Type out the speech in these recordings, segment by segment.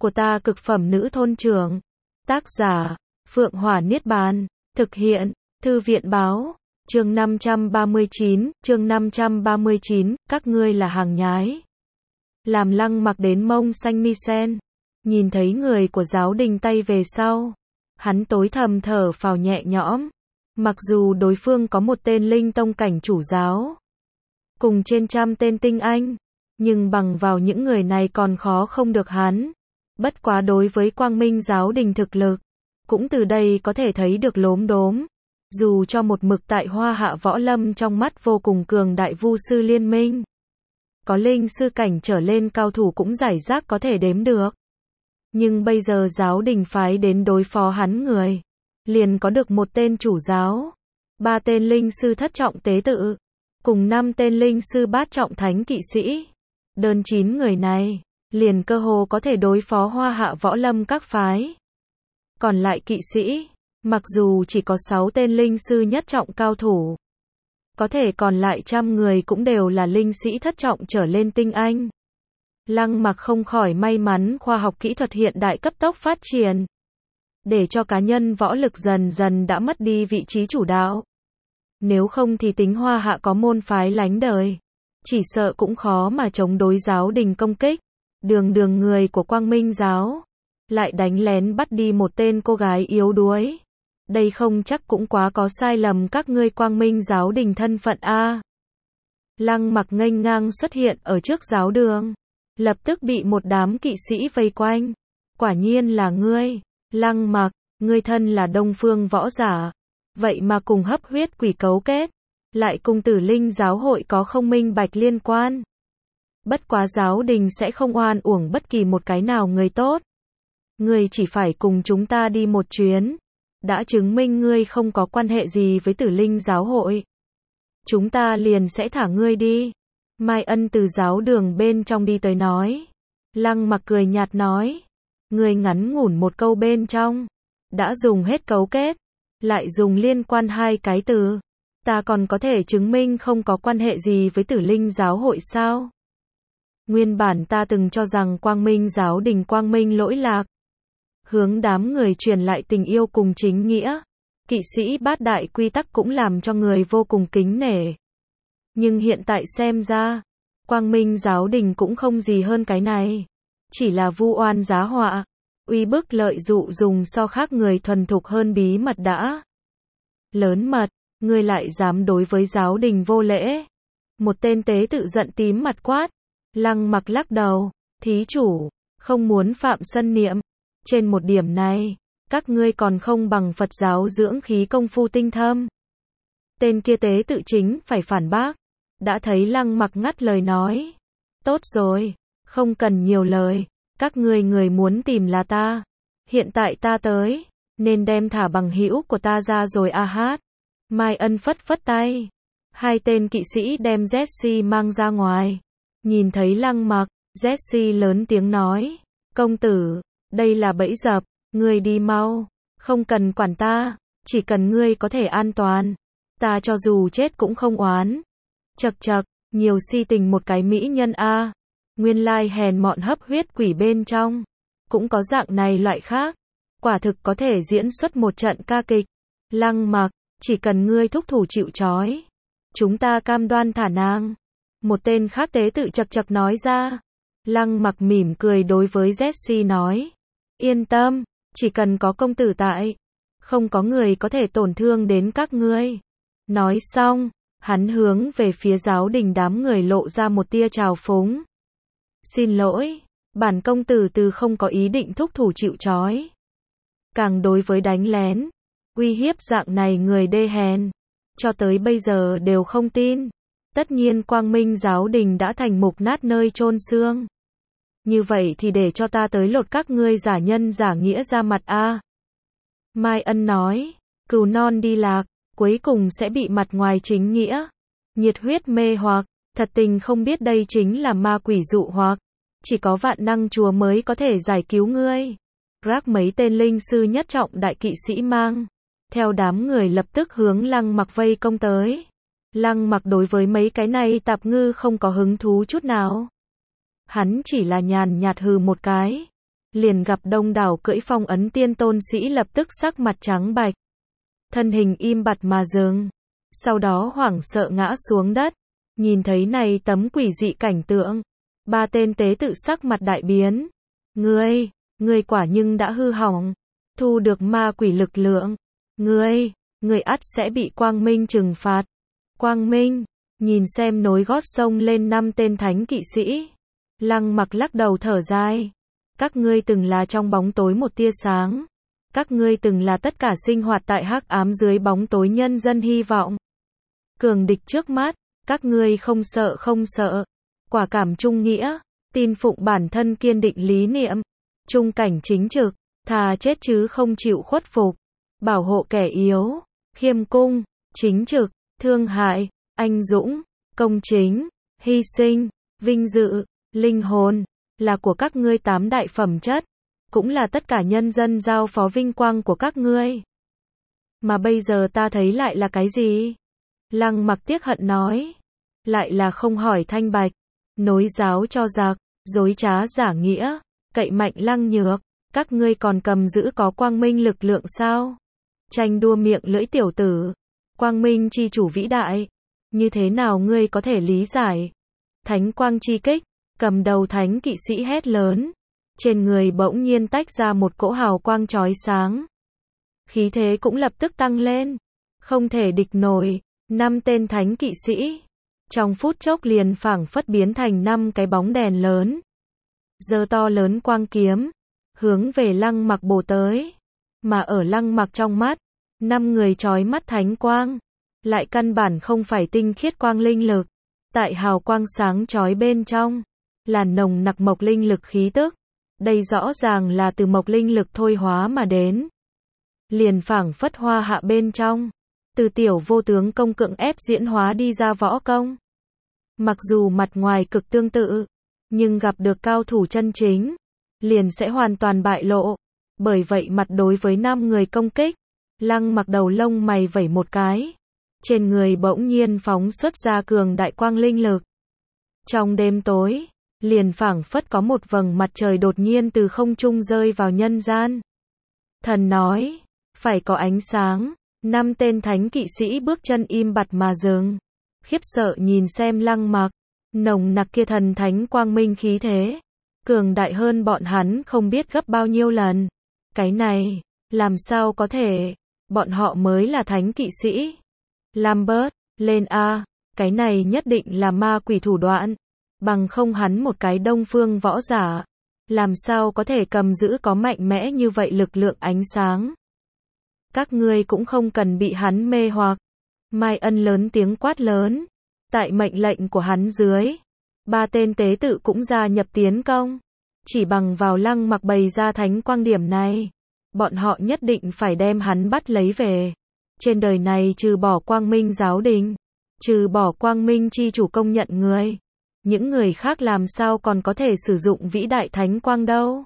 của ta cực phẩm nữ thôn trưởng. Tác giả, Phượng Hỏa Niết Bàn. Thực hiện, Thư viện báo. Chương 539, các ngươi là hàng nhái. Làm Lăng Mặc đến mông xanh mi sen. Nhìn thấy người của giáo đình tay về sau. Hắn tối thầm thở phào nhẹ nhõm. Mặc dù đối phương có một tên linh tông cảnh chủ giáo. Cùng trên trăm tên tinh anh. Nhưng bằng vào những người này còn khó không được hắn. Bất quá đối với Quang Minh giáo đình thực lực. Cũng từ đây có thể thấy được lốm đốm. Dù cho một mực tại Hoa Hạ Võ Lâm trong mắt vô cùng cường đại vu sư liên minh. Có linh sư cảnh trở lên cao thủ cũng rải rác có thể đếm được. Nhưng bây giờ giáo đình phái đến đối phó hắn người. Liền có được một tên chủ giáo. 3 tên linh sư thất trọng tế tự. Cùng 5 tên linh sư bát trọng thánh kỵ sĩ. Đơn 9 người này. Liền cơ hồ có thể đối phó Hoa Hạ Võ Lâm các phái. Còn lại kỵ sĩ. Mặc dù chỉ có 6 tên linh sư nhất trọng cao thủ. Có thể còn lại trăm người cũng đều là linh sĩ thất trọng trở lên tinh anh. Lăng Mặc không khỏi may mắn khoa học kỹ thuật hiện đại cấp tốc phát triển. Để cho cá nhân võ lực dần dần đã mất đi vị trí chủ đạo. Nếu không thì tính Hoa Hạ có môn phái lánh đời. Chỉ sợ cũng khó mà chống đối giáo đình công kích. Đường người của Quang Minh giáo. Lại đánh lén bắt đi một tên cô gái yếu đuối. Đây không chắc cũng quá có sai lầm các ngươi Quang Minh giáo đình thân phận a. Lăng Mặc nghênh ngang xuất hiện ở trước giáo đường. Lập tức bị một đám kỵ sĩ vây quanh. Quả nhiên là ngươi. Lăng Mặc, ngươi thân là Đông Phương võ giả. Vậy mà cùng hấp huyết quỷ cấu kết. Lại cùng Tử Linh giáo hội có không minh bạch liên quan. Bất quá giáo đình sẽ không oan uổng bất kỳ một cái nào người tốt. Ngươi chỉ phải cùng chúng ta đi một chuyến. Đã chứng minh ngươi không có quan hệ gì với Tử Linh giáo hội. Chúng ta liền sẽ thả ngươi đi. Mai Ân từ giáo đường bên trong đi tới nói. Lăng Mặc cười nhạt nói. Ngươi ngắn ngủn một câu bên trong. Đã dùng hết cấu kết. Lại dùng liên quan 2 cái từ. Ta còn có thể chứng minh không có quan hệ gì với Tử Linh giáo hội sao? Nguyên bản ta từng cho rằng Quang Minh giáo đình Quang Minh lỗi lạc. Hướng đám người truyền lại tình yêu cùng chính nghĩa. Kỵ sĩ bát đại quy tắc cũng làm cho người vô cùng kính nể. Nhưng hiện tại xem ra, Quang Minh giáo đình cũng không gì hơn cái này. Chỉ là vu oan giá họa, uy bức lợi dụ dùng so khác người thuần thục hơn bí mật đã. Lớn mật, ngươi lại dám đối với giáo đình vô lễ. Một tên tế tự giận tím mặt quát. Lăng Mặc lắc đầu, thí chủ, không muốn phạm sân niệm. Trên một điểm này, các ngươi còn không bằng Phật giáo dưỡng khí công phu tinh thâm. Tên kia tế tự chính phải phản bác. Đã thấy Lăng Mặc ngắt lời nói. Tốt rồi, không cần nhiều lời. Các ngươi người muốn tìm là ta. Hiện tại ta tới, nên đem thả bằng hữu của ta ra rồi a hát. Mai Ân phất phất tay. 2 tên kỵ sĩ đem Jesse mang ra ngoài. Nhìn thấy Lăng Mặc, Jesse lớn tiếng nói. Công tử, đây là bẫy dập, ngươi đi mau. Không cần quản ta, chỉ cần ngươi có thể an toàn. Ta cho dù chết cũng không oán. Chậc chậc, nhiều si tình một cái mỹ nhân a. Nguyên lai hèn mọn hấp huyết quỷ bên trong. Cũng có dạng này loại khác. Quả thực có thể diễn xuất một trận ca kịch. Lăng Mặc, chỉ cần ngươi thúc thủ chịu trói. Chúng ta cam đoan thả nàng. Một tên khác tế tự chậc chậc nói ra. Lăng Mặc mỉm cười đối với Jesse nói. Yên tâm, chỉ cần có công tử tại. Không có người có thể tổn thương đến các ngươi. Nói xong, hắn hướng về phía giáo đình đám người lộ ra một tia trào phúng. Xin lỗi, bản công tử từ không có ý định thúc thủ chịu trói. Càng đối với đánh lén, uy hiếp dạng này người đê hèn. Cho tới bây giờ đều không tin. Tất nhiên Quang Minh giáo đình đã thành mục nát nơi chôn xương. Như vậy thì để cho ta tới lột các ngươi giả nhân giả nghĩa ra mặt a. Mai Ân nói, cừu non đi lạc, cuối cùng sẽ bị mặt ngoài chính nghĩa. Nhiệt huyết mê hoặc, thật tình không biết đây chính là ma quỷ dụ hoặc. Chỉ có vạn năng chúa mới có thể giải cứu ngươi. Rác mấy tên linh sư nhất trọng đại kỵ sĩ mang. Theo đám người lập tức hướng Lăng Mặc vây công tới. Lăng Mặc đối với mấy cái này tạp ngư không có hứng thú chút nào. Hắn chỉ là nhàn nhạt hừ một cái. liền gặp đông đảo cưỡi phong ấn tiên tôn sĩ lập tức sắc mặt trắng bạch. Thân hình im bặt mà dừng. Sau đó hoảng sợ ngã xuống đất. Nhìn thấy này tấm quỷ dị cảnh tượng. Ba tên tế tự sắc mặt đại biến. Ngươi quả nhưng đã hư hỏng. Thu được ma quỷ lực lượng. Ngươi ắt sẽ bị Quang Minh trừng phạt. Quang Minh, nhìn xem nối gót sông lên 5 tên thánh kỵ sĩ. Lăng Mặc lắc đầu thở dài. Các ngươi từng là trong bóng tối một tia sáng. Các ngươi từng là tất cả sinh hoạt tại hắc ám dưới bóng tối nhân dân hy vọng. Cường địch trước mắt, các ngươi không sợ. Quả cảm trung nghĩa, tin phụng bản thân kiên định lý niệm. Trung cảnh chính trực, thà chết chứ không chịu khuất phục. Bảo hộ kẻ yếu, khiêm cung, chính trực, thương hại, anh dũng, công chính, hy sinh, vinh dự, linh hồn, là của các ngươi 8 đại phẩm chất, cũng là tất cả nhân dân giao phó vinh quang của các ngươi. Mà bây giờ ta thấy lại là cái gì? Lăng Mặc tiếc hận nói. Lại là không hỏi thanh bạch, nối giáo cho giặc, dối trá giả nghĩa, cậy mạnh lăng nhược, các ngươi còn cầm giữ có quang minh lực lượng sao? Tranh đua miệng lưỡi tiểu tử, quang minh chi chủ vĩ đại, như thế nào ngươi có thể lý giải? Thánh quang chi kích, cầm đầu thánh kỵ sĩ hét lớn, trên người bỗng nhiên tách ra một cỗ hào quang chói sáng. Khí thế cũng lập tức tăng lên, không thể địch nổi, 5 tên thánh kỵ sĩ, trong phút chốc liền phảng phất biến thành 5 cái bóng đèn lớn. Giơ to lớn quang kiếm, hướng về Lăng Mặc bổ tới. Mà ở Lăng Mặc trong mắt, 5 người chói mắt thánh quang, lại căn bản không phải tinh khiết quang linh lực. Tại hào quang sáng chói bên trong, là nồng nặc mộc linh lực khí tức. Đây rõ ràng là từ mộc linh lực thôi hóa mà đến. Liền phảng phất hoa hạ bên trong, từ tiểu vô tướng công cưỡng ép diễn hóa đi ra võ công. Mặc dù mặt ngoài cực tương tự, nhưng gặp được cao thủ chân chính, liền sẽ hoàn toàn bại lộ. Bởi vậy mặt đối với 5 người công kích, Lăng Mặc đầu lông mày vẩy một cái. Trên người bỗng nhiên phóng xuất ra cường đại quang linh lực. Trong đêm tối, liền phảng phất có một vầng mặt trời đột nhiên từ không trung rơi vào nhân gian. Thần nói, phải có ánh sáng. 5 tên thánh kỵ sĩ bước chân im bặt mà dừng, khiếp sợ nhìn xem Lăng Mặc, nồng nặc kia thần thánh quang minh khí thế, cường đại hơn bọn hắn không biết gấp bao nhiêu lần. Cái này, làm sao có thể, bọn họ mới là thánh kỵ sĩ. Lambert, lên A, cái này nhất định là ma quỷ thủ đoạn, bằng không hắn một cái đông phương võ giả, làm sao có thể cầm giữ có mạnh mẽ như vậy lực lượng ánh sáng. Các ngươi cũng không cần bị hắn mê hoặc. Mai Ân lớn tiếng quát lớn. Tại mệnh lệnh của hắn dưới, 3 tên tế tự cũng gia nhập tiến công. Chỉ bằng vào Lăng Mặc bày ra thánh quang điểm này, bọn họ nhất định phải đem hắn bắt lấy về. Trên đời này trừ bỏ quang minh giáo đình, trừ bỏ quang minh chi chủ công nhận người, những người khác làm sao còn có thể sử dụng vĩ đại thánh quang đâu.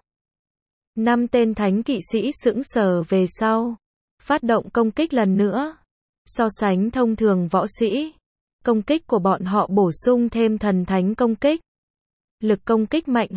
5 tên thánh kỵ sĩ sững sờ về sau, phát động công kích lần nữa. So sánh thông thường võ sĩ, công kích của bọn họ bổ sung thêm thần thánh công kích. Lực công kích mạnh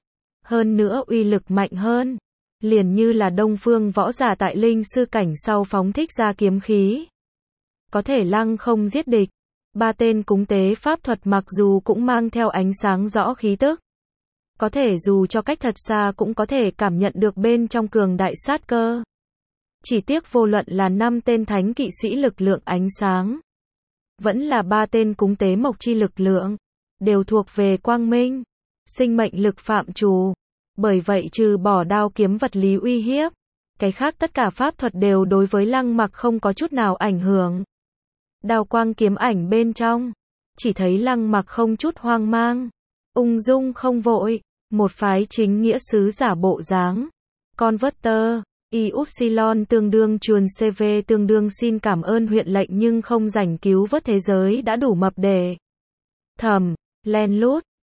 hơn nữa uy lực mạnh hơn. Liền như là đông phương võ giả tại linh sư cảnh sau phóng thích ra kiếm khí. Có thể lăng không giết địch. 3 tên cúng tế pháp thuật mặc dù cũng mang theo ánh sáng rõ khí tức. Có thể dù cho cách thật xa cũng có thể cảm nhận được bên trong cường đại sát cơ. Chỉ tiếc vô luận là 5 tên thánh kỵ sĩ lực lượng ánh sáng, vẫn là 3 tên cúng tế mộc chi lực lượng, đều thuộc về quang minh, sinh mệnh lực phạm trù. Bởi vậy trừ bỏ đao kiếm vật lý uy hiếp, cái khác tất cả pháp thuật đều đối với Lăng Mặc không có chút nào ảnh hưởng. Đao quang kiếm ảnh bên trong, chỉ thấy Lăng Mặc không chút hoang mang, ung dung không vội, một phái chính nghĩa sứ giả bộ dáng. Converter, Ypsilon tương đương chuồn CV tương đương xin cảm ơn huyện lệnh nhưng không rảnh cứu vớt thế giới đã đủ mập để thầm, len lút,